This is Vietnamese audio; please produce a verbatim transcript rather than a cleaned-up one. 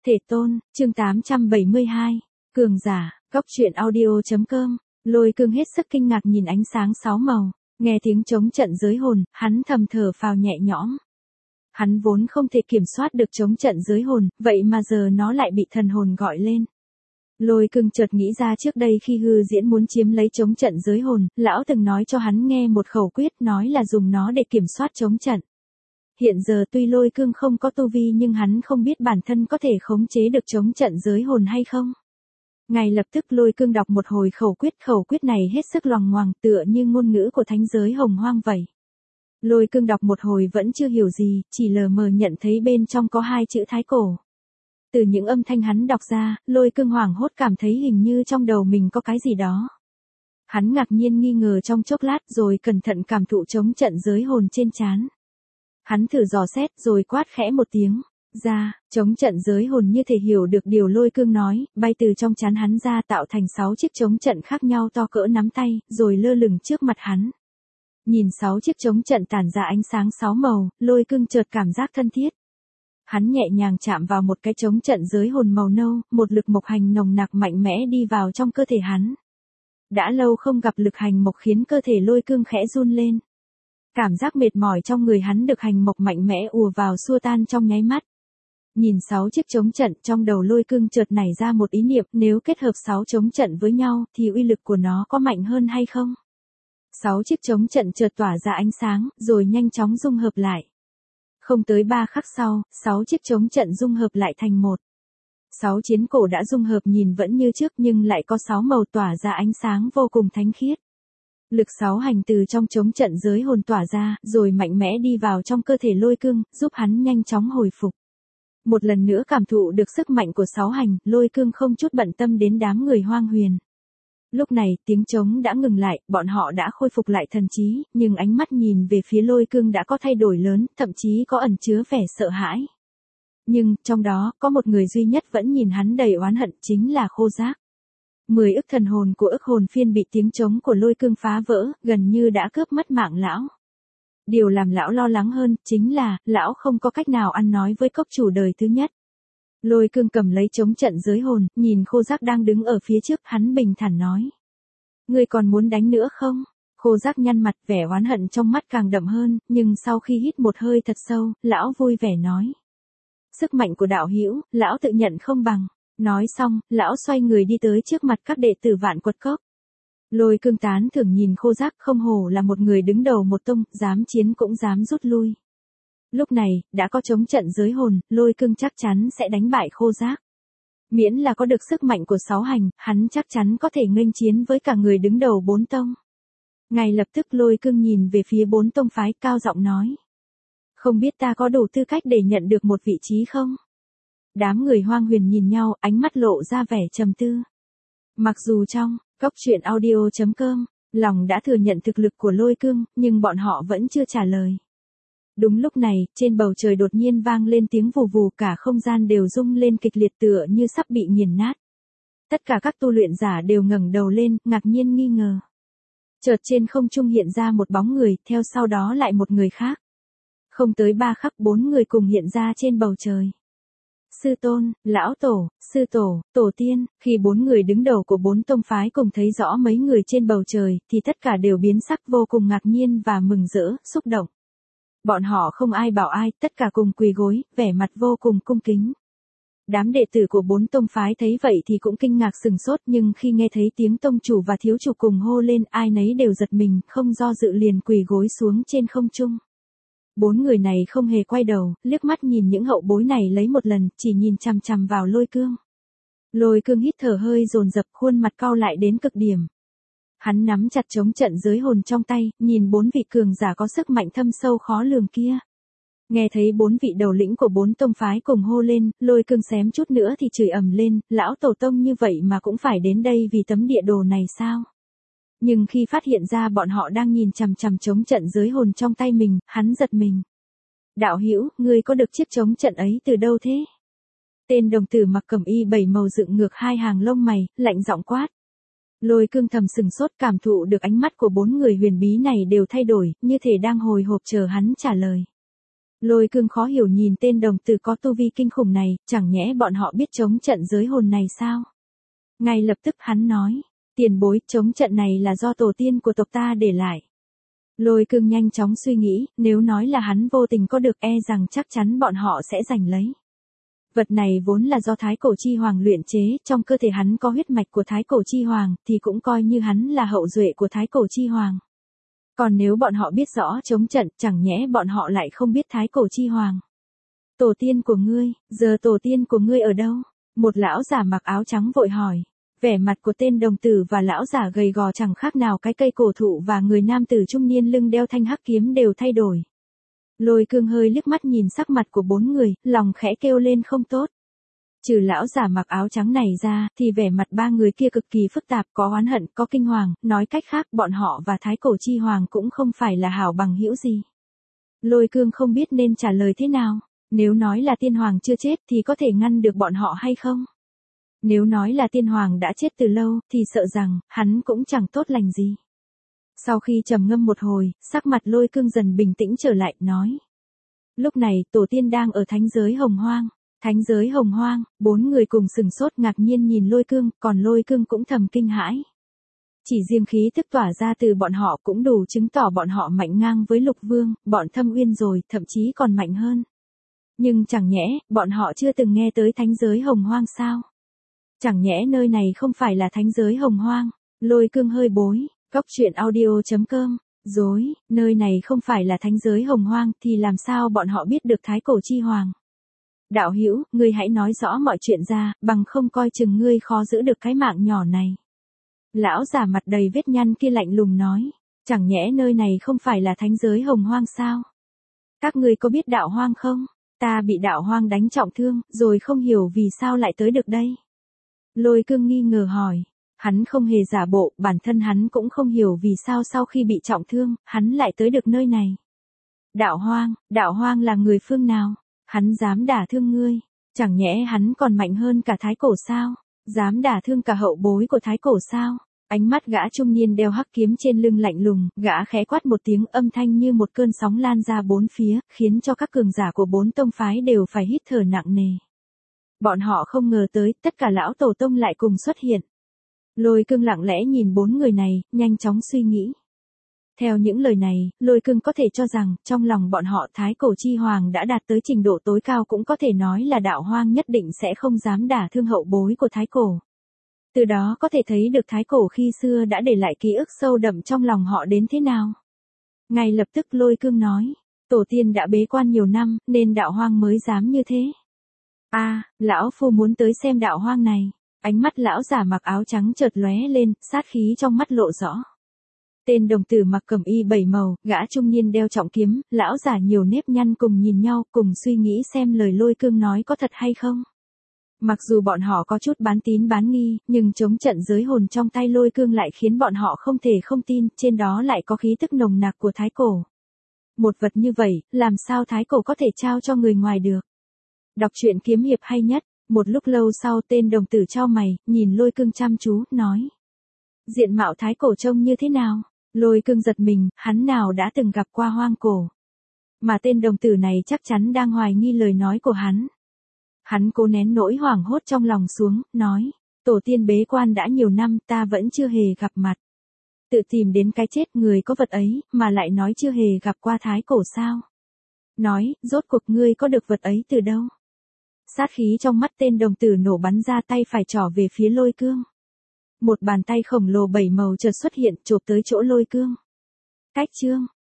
Thể tôn, chương tám trăm bảy mươi hai. Cường giả, góc truyện audio.com. Lôi Cương hết sức kinh ngạc nhìn ánh sáng sáu màu, nghe tiếng chống trận giới hồn, hắn thầm thở phào nhẹ nhõm. Hắn vốn không thể kiểm soát được chống trận giới hồn, vậy mà giờ nó lại bị thần hồn gọi lên. Lôi Cương chợt nghĩ ra trước đây khi hư diễn muốn chiếm lấy chống trận giới hồn, lão từng nói cho hắn nghe một khẩu quyết, nói là dùng nó để kiểm soát chống trận. Hiện giờ tuy Lôi Cương không có tu vi nhưng hắn không biết bản thân có thể khống chế được chống trận giới hồn hay không. Ngay lập tức Lôi Cương đọc một hồi khẩu quyết, khẩu quyết này hết sức loằng ngoằng tựa như ngôn ngữ của thánh giới hồng hoang vậy. Lôi Cương đọc một hồi vẫn chưa hiểu gì, chỉ lờ mờ nhận thấy bên trong có hai chữ thái cổ. Từ những âm thanh hắn đọc ra, Lôi Cương hoảng hốt cảm thấy hình như trong đầu mình có cái gì đó. Hắn ngạc nhiên nghi ngờ trong chốc lát rồi cẩn thận cảm thụ chống trận giới hồn trên trán. Hắn thử dò xét rồi quát khẽ một tiếng, ra, chống trận giới hồn như thể hiểu được điều Lôi Cương nói, bay từ trong trán hắn ra tạo thành sáu chiếc chống trận khác nhau to cỡ nắm tay, rồi lơ lửng trước mặt hắn. Nhìn sáu chiếc chống trận tản ra ánh sáng sáu màu, Lôi Cương chợt cảm giác thân thiết. Hắn nhẹ nhàng chạm vào một cái chống trận giới hồn màu nâu, một lực mộc hành nồng nặc mạnh mẽ đi vào trong cơ thể hắn. Đã lâu không gặp lực hành mộc khiến cơ thể Lôi Cương khẽ run lên. Cảm giác mệt mỏi trong người hắn được hành mộc mạnh mẽ ùa vào xua tan trong nháy mắt. Nhìn sáu chiếc chống trận, trong đầu Lôi Cương chợt nảy ra một ý niệm, nếu kết hợp sáu chống trận với nhau thì uy lực của nó có mạnh hơn hay không? Sáu chiếc chống trận chợt tỏa ra ánh sáng, rồi nhanh chóng dung hợp lại. Không tới ba khắc sau, sáu chiếc chống trận dung hợp lại thành một. Sáu chiến cổ đã dung hợp nhìn vẫn như trước nhưng lại có sáu màu tỏa ra ánh sáng vô cùng thánh khiết. Lực sáu hành từ trong chống trận giới hồn tỏa ra, rồi mạnh mẽ đi vào trong cơ thể Lôi Cương, giúp hắn nhanh chóng hồi phục. Một lần nữa cảm thụ được sức mạnh của sáu hành, Lôi Cương không chút bận tâm đến đám người Hoang Huyền. Lúc này, tiếng trống đã ngừng lại, bọn họ đã khôi phục lại thần trí, nhưng ánh mắt nhìn về phía Lôi Cương đã có thay đổi lớn, thậm chí có ẩn chứa vẻ sợ hãi. Nhưng, trong đó, có một người duy nhất vẫn nhìn hắn đầy oán hận, chính là Khô Giác. Mười ức thần hồn của ức hồn phiên bị tiếng trống của Lôi Cương phá vỡ, gần như đã cướp mất mạng lão. Điều làm lão lo lắng hơn, chính là, lão không có cách nào ăn nói với cốc chủ đời thứ nhất. Lôi Cương cầm lấy chống trận giới hồn, nhìn Khô Giác đang đứng ở phía trước, hắn bình thản nói. Ngươi còn muốn đánh nữa không? Khô Giác nhăn mặt, vẻ oán hận trong mắt càng đậm hơn, nhưng sau khi hít một hơi thật sâu, lão vui vẻ nói. Sức mạnh của đạo hữu, lão tự nhận không bằng. Nói xong, lão xoay người đi tới trước mặt các đệ tử Vạn Quật Cốc. Lôi Cương tán thưởng nhìn Khô Giác, không hổ là một người đứng đầu một tông, dám chiến cũng dám rút lui. Lúc này, đã có chống trận giới hồn, Lôi Cương chắc chắn sẽ đánh bại Khô Giác. Miễn là có được sức mạnh của sáu hành, hắn chắc chắn có thể nghênh chiến với cả người đứng đầu bốn tông. Ngay lập tức Lôi Cương nhìn về phía bốn tông phái, cao giọng nói. Không biết ta có đủ tư cách để nhận được một vị trí không? Đám người Hoang Huyền nhìn nhau, ánh mắt lộ ra vẻ trầm tư. Mặc dù trong góc truyện audio.com, lòng đã thừa nhận thực lực của Lôi Cương, nhưng bọn họ vẫn chưa trả lời. Đúng lúc này, trên bầu trời đột nhiên vang lên tiếng vù vù, cả không gian đều rung lên kịch liệt tựa như sắp bị nghiền nát. Tất cả các tu luyện giả đều ngẩng đầu lên, ngạc nhiên nghi ngờ. Chợt trên không trung hiện ra một bóng người, theo sau đó lại một người khác. Không tới ba khắc bốn người cùng hiện ra trên bầu trời. Sư tôn, lão tổ, sư tổ, tổ tiên, khi bốn người đứng đầu của bốn tông phái cùng thấy rõ mấy người trên bầu trời, thì tất cả đều biến sắc vô cùng ngạc nhiên và mừng rỡ, xúc động. Bọn họ không ai bảo ai, tất cả cùng quỳ gối, vẻ mặt vô cùng cung kính. Đám đệ tử của bốn tông phái thấy vậy thì cũng kinh ngạc sừng sốt, nhưng khi nghe thấy tiếng tông chủ và thiếu chủ cùng hô lên, ai nấy đều giật mình, không do dự liền quỳ gối xuống trên không trung. Bốn người này không hề quay đầu, liếc mắt nhìn những hậu bối này lấy một lần, chỉ nhìn chằm chằm vào Lôi Cương. Lôi Cương hít thở hơi dồn dập, khuôn mặt cau lại đến cực điểm. Hắn nắm chặt chống trận giới hồn trong tay, nhìn bốn vị cường giả có sức mạnh thâm sâu khó lường kia. Nghe thấy bốn vị đầu lĩnh của bốn tông phái cùng hô lên, Lôi Cương xém chút nữa thì chửi ầm lên, lão tổ tông như vậy mà cũng phải đến đây vì tấm địa đồ này sao? Nhưng khi phát hiện ra bọn họ đang nhìn chằm chằm chống trận giới hồn trong tay mình, hắn giật mình. Đạo hữu, ngươi có được chiếc chống trận ấy từ đâu thế? Tên đồng tử mặc cẩm y bảy màu dựng ngược hai hàng lông mày, lạnh giọng quát. Lôi Cương thầm sừng sốt, cảm thụ được ánh mắt của bốn người huyền bí này đều thay đổi, như thể đang hồi hộp chờ hắn trả lời. Lôi Cương khó hiểu nhìn tên đồng tử có tu vi kinh khủng này, chẳng nhẽ bọn họ biết chống trận giới hồn này sao? Ngay lập tức hắn nói, tiền bối, chống trận này là do tổ tiên của tộc ta để lại. Lôi Cương nhanh chóng suy nghĩ, nếu nói là hắn vô tình có được e rằng chắc chắn bọn họ sẽ giành lấy. Vật này vốn là do Thái Cổ Chi Hoàng luyện chế, trong cơ thể hắn có huyết mạch của Thái Cổ Chi Hoàng, thì cũng coi như hắn là hậu duệ của Thái Cổ Chi Hoàng. Còn nếu bọn họ biết rõ chống trận, chẳng nhẽ bọn họ lại không biết Thái Cổ Chi Hoàng. Tổ tiên của ngươi, giờ tổ tiên của ngươi ở đâu? Một lão giả mặc áo trắng vội hỏi. Vẻ mặt của tên đồng tử và lão giả gầy gò chẳng khác nào cái cây cổ thụ và người nam tử trung niên lưng đeo thanh hắc kiếm đều thay đổi. Lôi Cương hơi liếc mắt nhìn sắc mặt của bốn người, lòng khẽ kêu lên không tốt. Trừ lão giả mặc áo trắng này ra, thì vẻ mặt ba người kia cực kỳ phức tạp, có oán hận, có kinh hoàng, nói cách khác bọn họ và Thái Cổ Chi Hoàng cũng không phải là hảo bằng hữu gì. Lôi Cương không biết nên trả lời thế nào, nếu nói là tiên hoàng chưa chết thì có thể ngăn được bọn họ hay không? Nếu nói là tiên hoàng đã chết từ lâu, thì sợ rằng, hắn cũng chẳng tốt lành gì. Sau khi trầm ngâm một hồi, sắc mặt Lôi Cương dần bình tĩnh trở lại, nói. Lúc này, tổ tiên đang ở thánh giới Hồng Hoang. Thánh giới Hồng Hoang, bốn người cùng sừng sốt ngạc nhiên nhìn Lôi Cương, còn Lôi Cương cũng thầm kinh hãi. Chỉ riêng khí tức tỏa ra từ bọn họ cũng đủ chứng tỏ bọn họ mạnh ngang với Lục Vương, bọn Thâm Uyên rồi, thậm chí còn mạnh hơn. Nhưng chẳng nhẽ, bọn họ chưa từng nghe tới thánh giới Hồng Hoang sao? Chẳng nhẽ nơi này không phải là thánh giới Hồng Hoang? Lôi Cương hơi bối, Cóc Truyện Audio chấm com, dối, nơi này không phải là thánh giới Hồng Hoang thì làm sao bọn họ biết được Thái Cổ Chi Hoàng? Đạo hữu, ngươi hãy nói rõ mọi chuyện ra, bằng không coi chừng ngươi khó giữ được cái mạng nhỏ này. Lão giả mặt đầy vết nhăn kia lạnh lùng nói, chẳng nhẽ nơi này không phải là thánh giới Hồng Hoang sao? Các ngươi có biết đạo hoang không? Ta bị đạo hoang đánh trọng thương, rồi không hiểu vì sao lại tới được đây. Lôi Cương nghi ngờ hỏi, hắn không hề giả bộ, bản thân hắn cũng không hiểu vì sao sau khi bị trọng thương, hắn lại tới được nơi này. Đạo hoang, đạo hoang là người phương nào? Hắn dám đả thương ngươi, chẳng nhẽ hắn còn mạnh hơn cả Thái Cổ sao? Dám đả thương cả hậu bối của Thái Cổ sao? Ánh mắt gã trung niên đeo hắc kiếm trên lưng lạnh lùng, gã khẽ quát một tiếng, âm thanh như một cơn sóng lan ra bốn phía, khiến cho các cường giả của bốn tông phái đều phải hít thở nặng nề. Bọn họ không ngờ tới, tất cả lão tổ tông lại cùng xuất hiện. Lôi Cương lặng lẽ nhìn bốn người này, nhanh chóng suy nghĩ. Theo những lời này, Lôi Cương có thể cho rằng, trong lòng bọn họ Thái Cổ Chi Hoàng đã đạt tới trình độ tối cao, cũng có thể nói là đạo hoang nhất định sẽ không dám đả thương hậu bối của Thái Cổ. Từ đó có thể thấy được Thái Cổ khi xưa đã để lại ký ức sâu đậm trong lòng họ đến thế nào. Ngay lập tức Lôi Cương nói, tổ tiên đã bế quan nhiều năm, nên đạo hoang mới dám như thế. A, à, lão phu muốn tới xem đạo hoang này. Ánh mắt lão giả mặc áo trắng chợt lóe lên, sát khí trong mắt lộ rõ. Tên đồng tử mặc cẩm y bảy màu, gã trung niên đeo trọng kiếm, lão giả nhiều nếp nhăn cùng nhìn nhau, cùng suy nghĩ xem lời Lôi Cương nói có thật hay không. Mặc dù bọn họ có chút bán tín bán nghi, nhưng chống trận giới hồn trong tay Lôi Cương lại khiến bọn họ không thể không tin, trên đó lại có khí tức nồng nặc của Thái Cổ. Một vật như vậy, làm sao Thái Cổ có thể trao cho người ngoài được? Đọc truyện kiếm hiệp hay nhất. Một lúc lâu sau tên đồng tử chau mày, nhìn Lôi Cương chăm chú, nói. Diện mạo Thái Cổ trông như thế nào? Lôi Cương giật mình, hắn nào đã từng gặp qua hoang cổ. Mà tên đồng tử này chắc chắn đang hoài nghi lời nói của hắn. Hắn cố nén nỗi hoảng hốt trong lòng xuống, nói. Tổ tiên bế quan đã nhiều năm, ta vẫn chưa hề gặp mặt. Tự tìm đến cái chết, người có vật ấy, mà lại nói chưa hề gặp qua Thái Cổ sao? Nói, rốt cuộc ngươi có được vật ấy từ đâu? Sát khí trong mắt tên đồng tử nổ bắn ra, tay phải trỏ về phía Lôi Cương. Một bàn tay khổng lồ bảy màu chợt xuất hiện, chộp tới chỗ Lôi Cương. Cách chương.